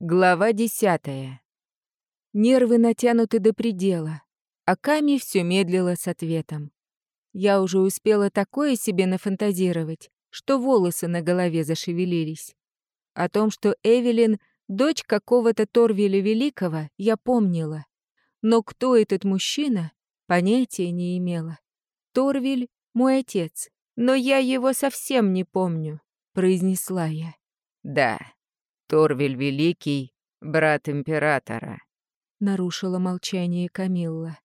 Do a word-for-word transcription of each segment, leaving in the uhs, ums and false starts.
Глава десятая. Нервы натянуты до предела, а Ками все медлила с ответом. Я уже успела такое себе нафантазировать, что волосы на голове зашевелились. О том, что Эвелин — дочь какого-то Торвиля Великого, я помнила. Но кто этот мужчина, понятия не имела. Торвиль — мой отец, но я его совсем не помню, произнесла я. Да, Торвиль Великий, брат императора. Нарушила молчание Камилла.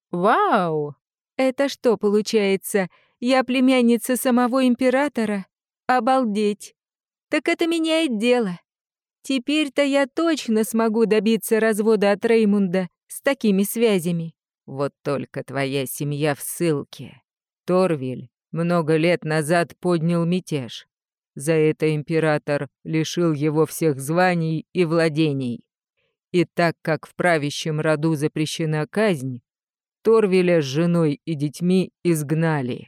Вау! Это что, получается, я племянница самого императора? Обалдеть! Так это меняет дело. Теперь-то я точно смогу добиться развода от Реймунда с такими связями. Вот только твоя семья в ссылке. Торвиль много лет назад поднял мятеж. За это император лишил его всех званий и владений. И так как в правящем роду запрещена казнь, Торвиля с женой и детьми изгнали.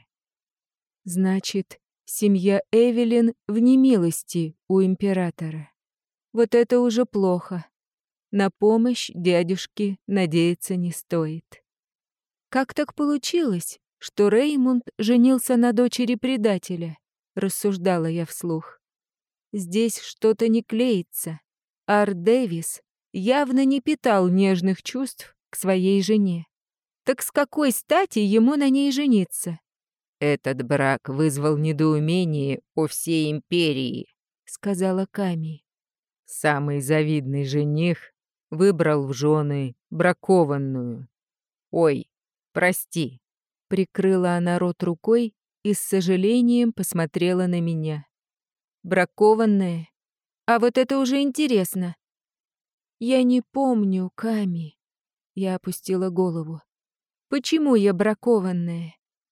Значит, семья Эвелин в немилости у императора. Вот это уже плохо. На помощь дядюшке надеяться не стоит. Как так получилось, что Реймунд женился на дочери предателя? Рассуждала я вслух. Здесь что-то не клеится. Ар Дэвис явно не питал нежных чувств к своей жене. Так с какой стати ему на ней жениться? Этот брак вызвал недоумение у всей империи, сказала Ками. Самый завидный жених выбрал в жены бракованную. Ой, прости. Прикрыла она рот рукой и с сожалением посмотрела на меня. Бракованная? А вот это уже интересно. Я не помню, Ками. Я опустила голову. Почему я бракованная?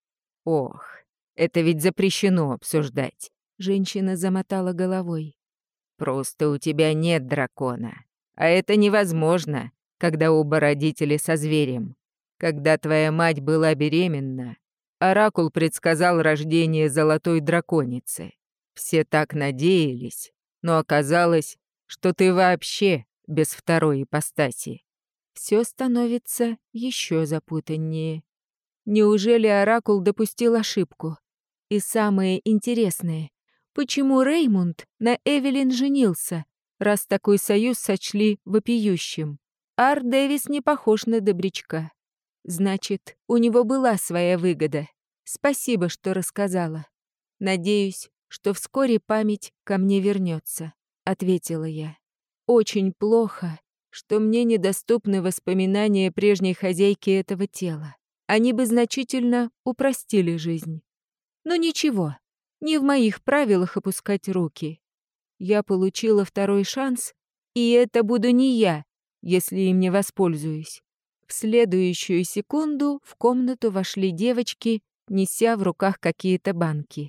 Ох, это ведь запрещено обсуждать. Женщина замотала головой. Просто у тебя нет дракона. А это невозможно, когда оба родители со зверем. Когда твоя мать была беременна, Оракул предсказал рождение золотой драконицы. Все так надеялись, но оказалось, что ты вообще без второй ипостаси. Все становится еще запутаннее. Неужели Оракул допустил ошибку? И самое интересное, почему Реймунд на Эвелин женился, раз такой союз сочли вопиющим? Ар Дэвис не похож на добрячка. Значит, у него была своя выгода. Спасибо, что рассказала. Надеюсь, что вскоре память ко мне вернется, ответила я. Очень плохо, что мне недоступны воспоминания прежней хозяйки этого тела. Они бы значительно упростили жизнь. Но ничего, не в моих правилах опускать руки. Я получила второй шанс, и это буду не я, если им не воспользуюсь. В следующую секунду в комнату вошли девочки, неся в руках какие-то банки.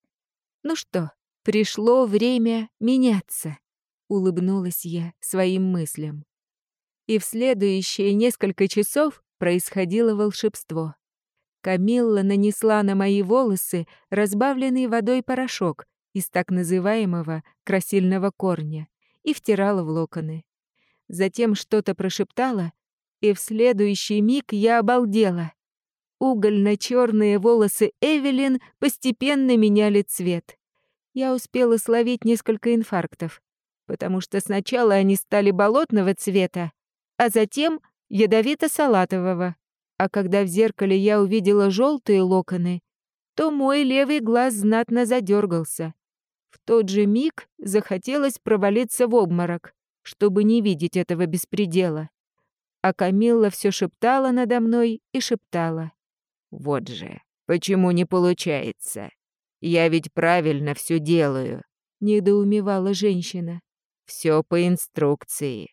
«Ну что, пришло время меняться», — улыбнулась я своим мыслям. И в следующие несколько часов происходило волшебство. Камилла нанесла на мои волосы разбавленный водой порошок из так называемого красильного корня и втирала в локоны. Затем что-то прошептала, и в следующий миг я обалдела. Угольно-черные волосы Эвелин постепенно меняли цвет. Я успела словить несколько инфарктов, потому что сначала они стали болотного цвета, а затем ядовито-салатового. А когда в зеркале я увидела желтые локоны, то мой левый глаз знатно задергался. В тот же миг захотелось провалиться в обморок, чтобы не видеть этого беспредела. А Камилла все шептала надо мной и шептала. Вот же, почему не получается? Я ведь правильно все делаю, недоумевала женщина. Все по инструкции.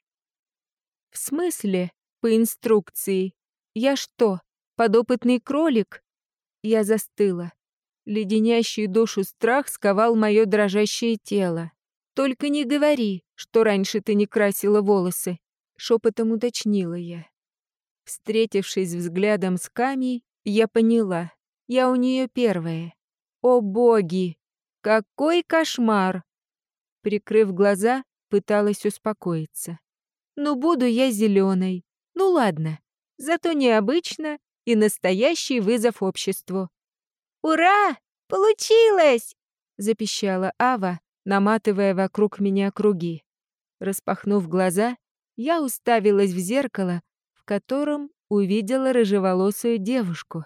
В смысле по инструкции? Я что, подопытный кролик? Я застыла. Леденящий душу страх сковал мое дрожащее тело. «Только не говори, что раньше ты не красила волосы», — шепотом уточнила я. Встретившись взглядом с Ками, я поняла, я у нее первая. О боги! Какой кошмар! Прикрыв глаза, пыталась успокоиться. «Ну, буду я зеленой. Ну, ладно. Зато необычно и настоящий вызов обществу». «Ура! Получилось!» — запищала Ава, наматывая вокруг меня круги. Распахнув глаза, я уставилась в зеркало, в котором увидела рыжеволосую девушку.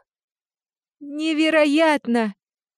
«Невероятно!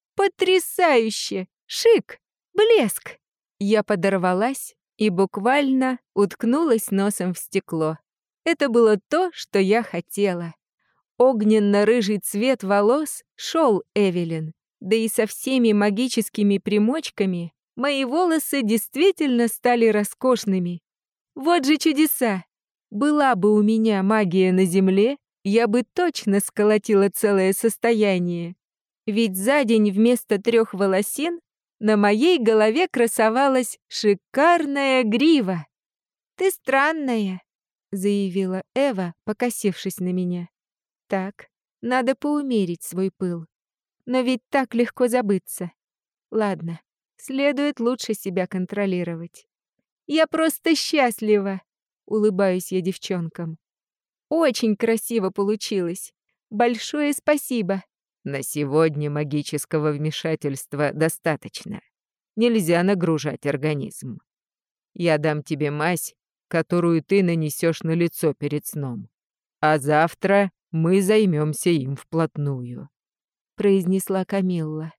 Потрясающе! Шик! Блеск!» Я подорвалась и буквально уткнулась носом в стекло. Это было то, что я хотела. Огненно-рыжий цвет волос шел Эвелин, да и со всеми магическими примочками мои волосы действительно стали роскошными. Вот же чудеса! Была бы у меня магия на земле, я бы точно сколотила целое состояние. Ведь за день вместо трех волосин на моей голове красовалась шикарная грива. «Ты странная», — заявила Эва, покосившись на меня. «Так, надо поумерить свой пыл. Но ведь так легко забыться. Ладно, следует лучше себя контролировать. Я просто счастлива», — улыбаюсь я девчонкам. «Очень красиво получилось. Большое спасибо». На сегодня магического вмешательства достаточно. Нельзя нагружать организм. Я дам тебе мазь, которую ты нанесешь на лицо перед сном. А завтра мы займемся им вплотную», — произнесла Камилла.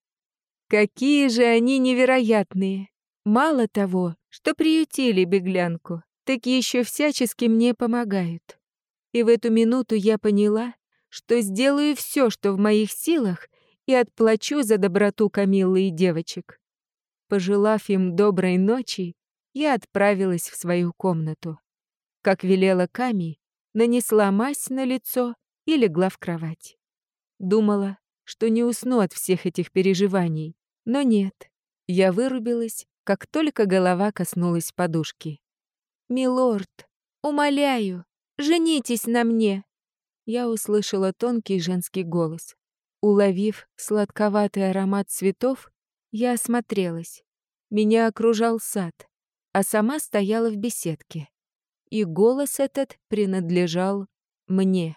Какие же они невероятные! Мало того, что приютили беглянку, так еще всячески мне помогают. И в эту минуту я поняла, что сделаю все, что в моих силах, и отплачу за доброту Камиллы и девочек. Пожелав им доброй ночи, я отправилась в свою комнату. Как велела Ками, нанесла мазь на лицо и легла в кровать. Думала, что не усну от всех этих переживаний, но нет. Я вырубилась, как только голова коснулась подушки. «Милорд, умоляю, женитесь на мне!» Я услышала тонкий женский голос. Уловив сладковатый аромат цветов, я осмотрелась. Меня окружал сад, а сама стояла в беседке. И голос этот принадлежал мне.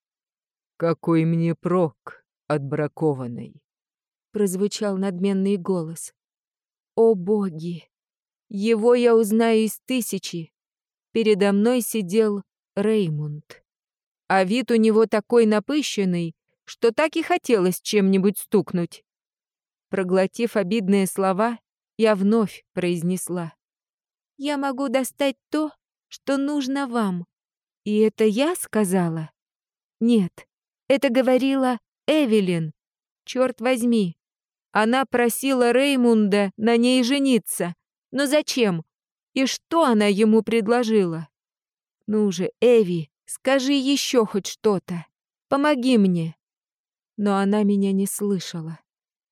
«Какой мне прок от бракованной?» — прозвучал надменный голос. «О боги! Его я узнаю из тысячи!» Передо мной сидел Реймунд. А вид у него такой напыщенный, что так и хотелось чем-нибудь стукнуть. Проглотив обидные слова, я вновь произнесла. «Я могу достать то, что нужно вам». И это я сказала? Нет, это говорила Эвелин. Черт возьми. Она просила Реймунда на ней жениться. Но зачем? И что она ему предложила? Ну же, Эви, скажи еще хоть что-то. Помоги мне. Но она меня не слышала.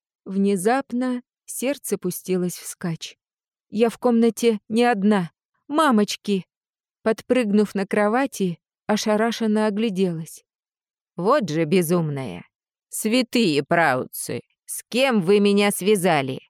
Внезапно сердце пустилось вскачь. Я в комнате не одна. Мамочки! Подпрыгнув на кровати, ошарашенно огляделась. «Вот же безумная! Святые праутцы! С кем вы меня связали?